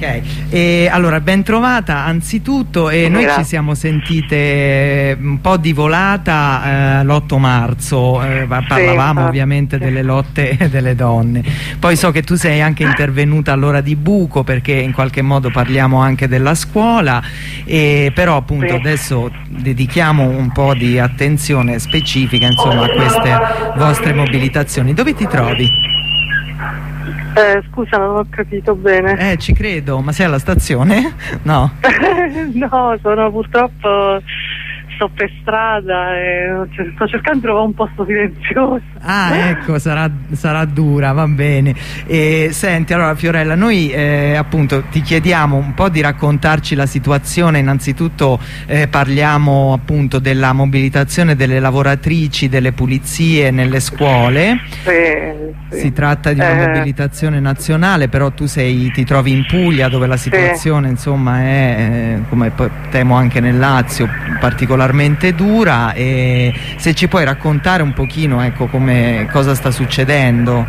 Ok, allora ben trovata anzitutto, noi ci siamo sentite un po' di volata l'8 marzo, parlavamo ovviamente delle lotte delle donne, poi so che tu sei anche intervenuta all'ora di buco perché in qualche modo parliamo anche della scuola, però appunto adesso dedichiamo un po' di attenzione specifica insomma a queste vostre mobilitazioni. Dove ti trovi? Scusa, non ho capito bene. Ci credo, ma sei alla stazione? No. No, sono purtroppo sto per strada e sto cercando di trovare un posto silenzioso. Ah, ecco, sarà dura, va bene. Senti, allora Fiorella, noi appunto ti chiediamo un po' di raccontarci la situazione. Innanzitutto parliamo appunto della mobilitazione delle lavoratrici, delle pulizie nelle scuole. Sì. Si tratta di una mobilitazione nazionale, però tu ti trovi in Puglia dove la situazione insomma è, come temo anche nel Lazio, particolarmente dura, e se ci puoi raccontare un pochino, ecco, cosa sta succedendo.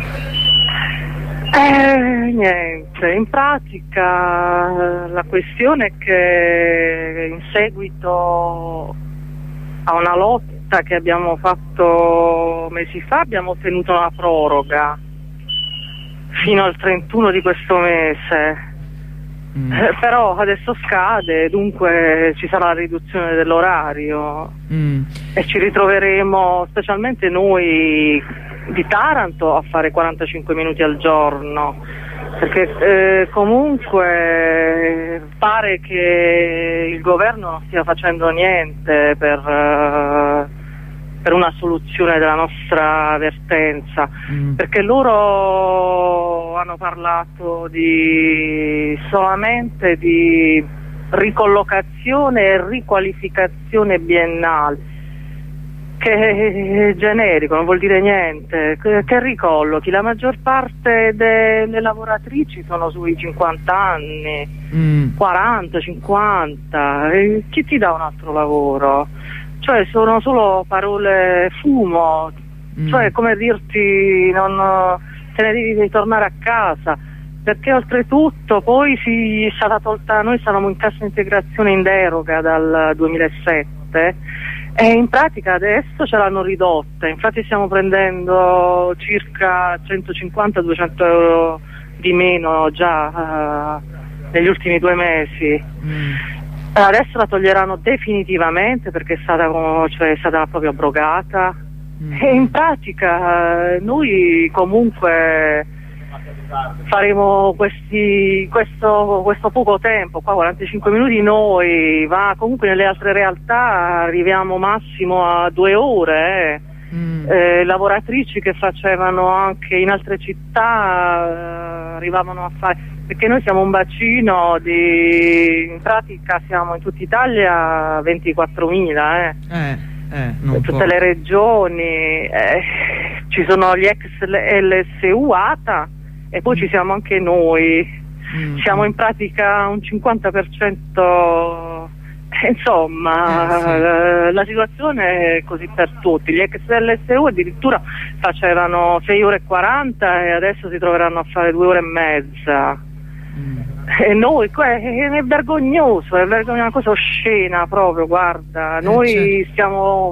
Niente, in pratica la questione è che in seguito a una lotta che abbiamo fatto mesi fa abbiamo ottenuto una proroga fino al 31 di questo mese. Però adesso scade, dunque ci sarà la riduzione dell'orario e ci ritroveremo, specialmente noi di Taranto, a fare 45 minuti al giorno, perché comunque pare che il governo non stia facendo niente per una soluzione della nostra vertenza, perché loro hanno parlato solamente di ricollocazione e riqualificazione biennale, che è generico, non vuol dire niente. Che ricollochi? La maggior parte delle lavoratrici sono sui 50 anni, 40, 50, chi ti dà un altro lavoro? Cioè sono solo parole fumo, cioè come dirti te ne devi ritornare a casa, perché oltretutto poi è stata tolta, noi stavamo in cassa integrazione in deroga dal 2007 e in pratica adesso ce l'hanno ridotta, infatti stiamo prendendo circa 150-200 euro di meno già negli ultimi 2 mesi. Adesso la toglieranno definitivamente perché è stata proprio abrogata e in pratica noi comunque faremo questo poco tempo, qua 45 minuti noi, ma comunque nelle altre realtà arriviamo massimo a 2 ore. Lavoratrici che facevano anche in altre città arrivavano a fare, perché noi siamo un bacino in pratica siamo in tutta Italia 24.000 tutte le regioni, ci sono gli ex LSU ATA e poi ci siamo anche noi, siamo in pratica un 50%. Insomma, la situazione è così per tutti. Gli ex LSU addirittura facevano 6 ore e 40 e adesso si troveranno a fare 2 ore e mezza. E noi, è vergognoso, è una cosa oscena proprio, guarda. Noi stiamo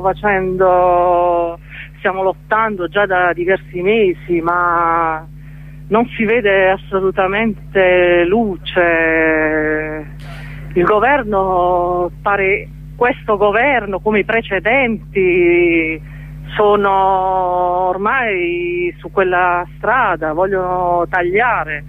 lottando già da diversi mesi, ma non si vede assolutamente luce. Il governo questo governo come i precedenti sono ormai su quella strada, vogliono tagliare.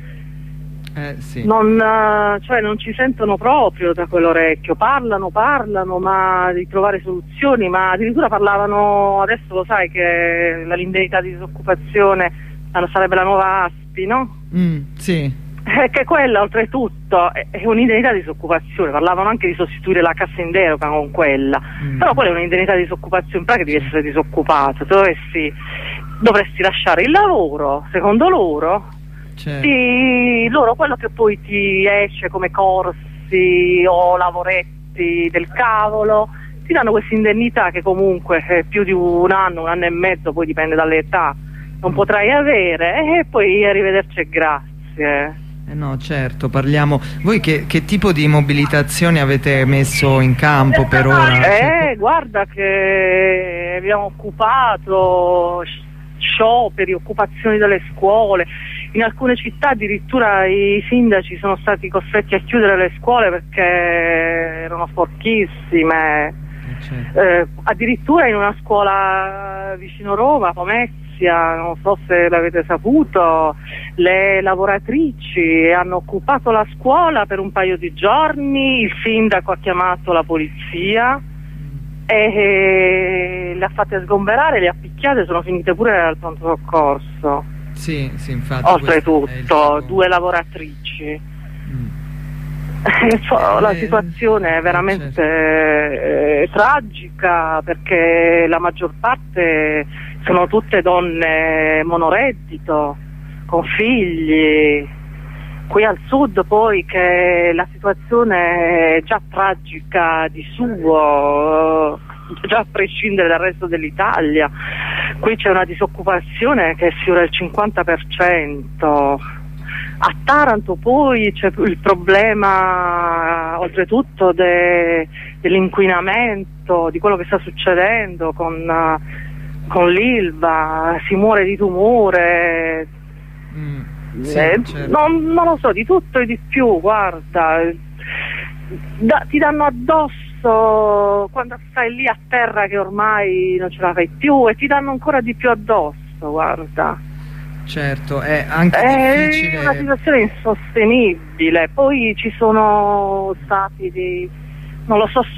Non ci sentono proprio da quell'orecchio, parlano ma di trovare soluzioni, ma addirittura parlavano, adesso lo sai che l'indennità di disoccupazione sarebbe la nuova ASPI, no? Sì. Che quella oltretutto è un'indennità di disoccupazione, parlavano anche di sostituire la cassa in deroga con quella, però quella è un'indennità di disoccupazione, in pratica devi essere disoccupato, dovresti lasciare il lavoro, secondo loro, loro quello che poi ti esce come corsi o lavoretti del cavolo, ti danno questa indennità che comunque è più di un anno e mezzo, poi dipende dall'età, non potrai avere, e poi arrivederci e grazie. No, certo, parliamo. Voi che tipo di mobilitazioni avete messo in campo per ora? Guarda che abbiamo occupato scioperi, occupazioni delle scuole. In alcune città addirittura i sindaci sono stati costretti a chiudere le scuole perché erano sporchissime. Addirittura in una scuola vicino Roma, Pomezia, non so se l'avete saputo, le lavoratrici hanno occupato la scuola per un paio di giorni, il sindaco ha chiamato la polizia e le ha fatte sgomberare, le ha picchiate, sono finite pure al pronto soccorso. Sì, infatti. Oltretutto, 2 lavoratrici. La situazione è veramente tragica, perché la maggior parte sono tutte donne monoreddito, con figli. Qui al sud poi, che la situazione è già tragica di suo, già a prescindere dal resto dell'Italia. Qui c'è una disoccupazione che sfiora il 50%. A Taranto poi c'è il problema, oltretutto, dell'inquinamento, di quello che sta succedendo con l'Ilva, si muore di tumore, certo. non lo so, di tutto e di più, guarda, ti danno addosso quando stai lì a terra che ormai non ce la fai più, e ti danno ancora di più addosso, guarda. Certo, è anche difficile. È una situazione insostenibile. Poi ci sono stati non lo so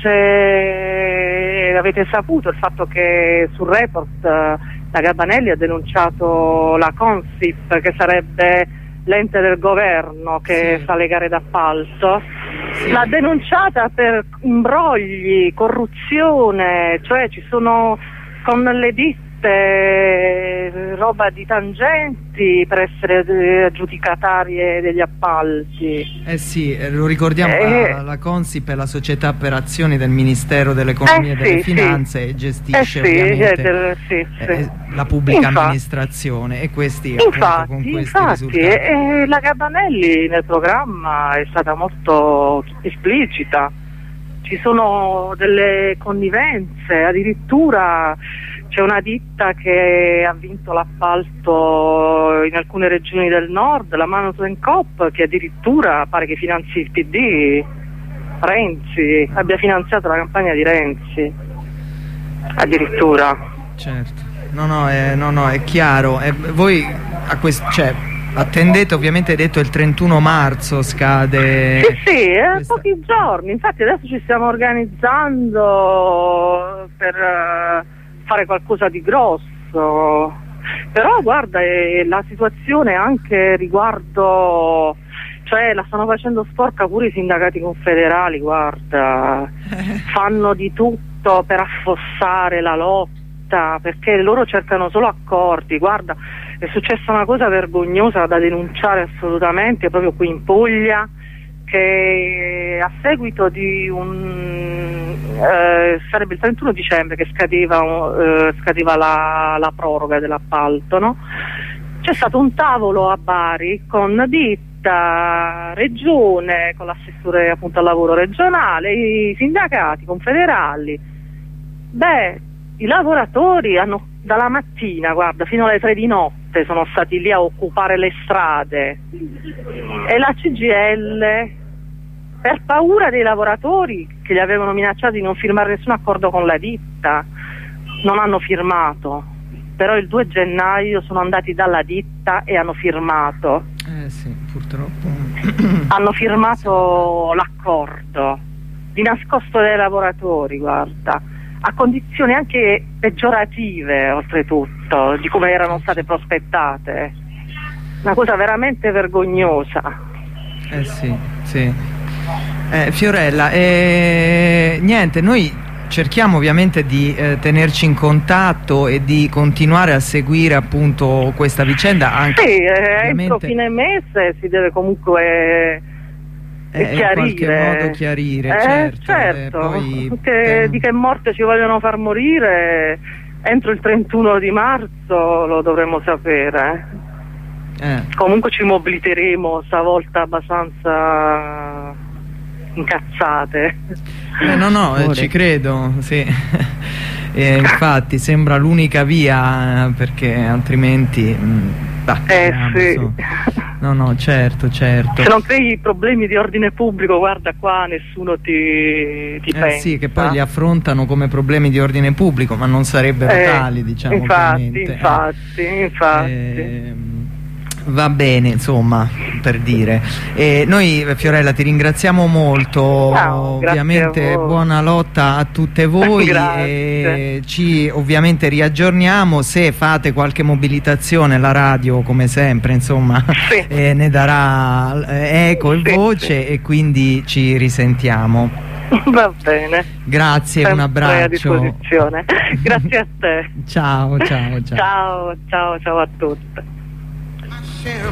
se avete saputo il fatto che sul report la Gabanelli ha denunciato la Consip, che sarebbe l'ente del governo che fa le gare d'appalto. L'ha denunciata per imbrogli, corruzione, cioè ci sono con le ditte roba di tangenti per essere aggiudicatarie degli appalti. Sì, lo ricordiamo, la Consip è la società per azioni del Ministero dell'Economia e delle Finanze, e gestisce ovviamente la pubblica amministrazione, e questi appunto con questi risultati. La Gabanelli nel programma è stata molto esplicita, ci sono delle connivenze, addirittura c'è una ditta che ha vinto l'appalto in alcune regioni del nord, la Manutuen Coop, che addirittura pare che finanzi il PD, Renzi, abbia finanziato la campagna di Renzi, addirittura. Certo, no, è chiaro. Voi attendete, ovviamente hai detto il 31 marzo scade. Sì, pochi giorni, infatti adesso ci stiamo organizzando per fare qualcosa di grosso, però guarda, la situazione anche riguardo, cioè la stanno facendo sporca pure i sindacati confederali, guarda, fanno di tutto per affossare la lotta, perché loro cercano solo accordi. Guarda, è successa una cosa vergognosa da denunciare assolutamente proprio qui in Puglia, che a seguito di sarebbe il 31 dicembre che scadeva la proroga dell'appalto, no? C'è stato un tavolo a Bari con ditta, regione, con l'assessore appunto al lavoro regionale, i sindacati confederali. I lavoratori hanno dalla mattina, guarda, fino alle 3 di notte sono stati lì a occupare le strade, e la CGIL, per paura dei lavoratori che li avevano minacciati di non firmare nessun accordo con la ditta, non hanno firmato. Però il 2 gennaio sono andati dalla ditta e hanno firmato. Sì, purtroppo. Hanno firmato l'accordo di nascosto dai lavoratori, guarda, a condizioni anche peggiorative, oltretutto, di come erano state prospettate. Una cosa veramente vergognosa. Sì. Fiorella, niente, noi cerchiamo ovviamente di tenerci in contatto e di continuare a seguire appunto questa vicenda. Anche, entro fine mese si deve comunque chiarire. In qualche modo chiarire, certo. Poi, di che morte ci vogliono far morire entro il 31 di marzo lo dovremo sapere. Comunque ci mobiliteremo stavolta abbastanza incazzate. No, ci credo, sì. Infatti sembra l'unica via, perché altrimenti sì. No, certo. Se non crei problemi di ordine pubblico, guarda qua, nessuno ti pensa. Sì, che poi li affrontano come problemi di ordine pubblico, ma non sarebbero tali, diciamo. Infatti. Va bene, insomma, per dire. Noi, Fiorella, ti ringraziamo molto. Ovviamente buona lotta a tutte voi. Ci ovviamente riaggiorniamo. Se fate qualche mobilitazione, la radio, come sempre, insomma, ne darà eco e voce, e quindi ci risentiamo. Va bene. Grazie, un abbraccio. A disposizione. Grazie a te. Ciao. Ciao a tutti.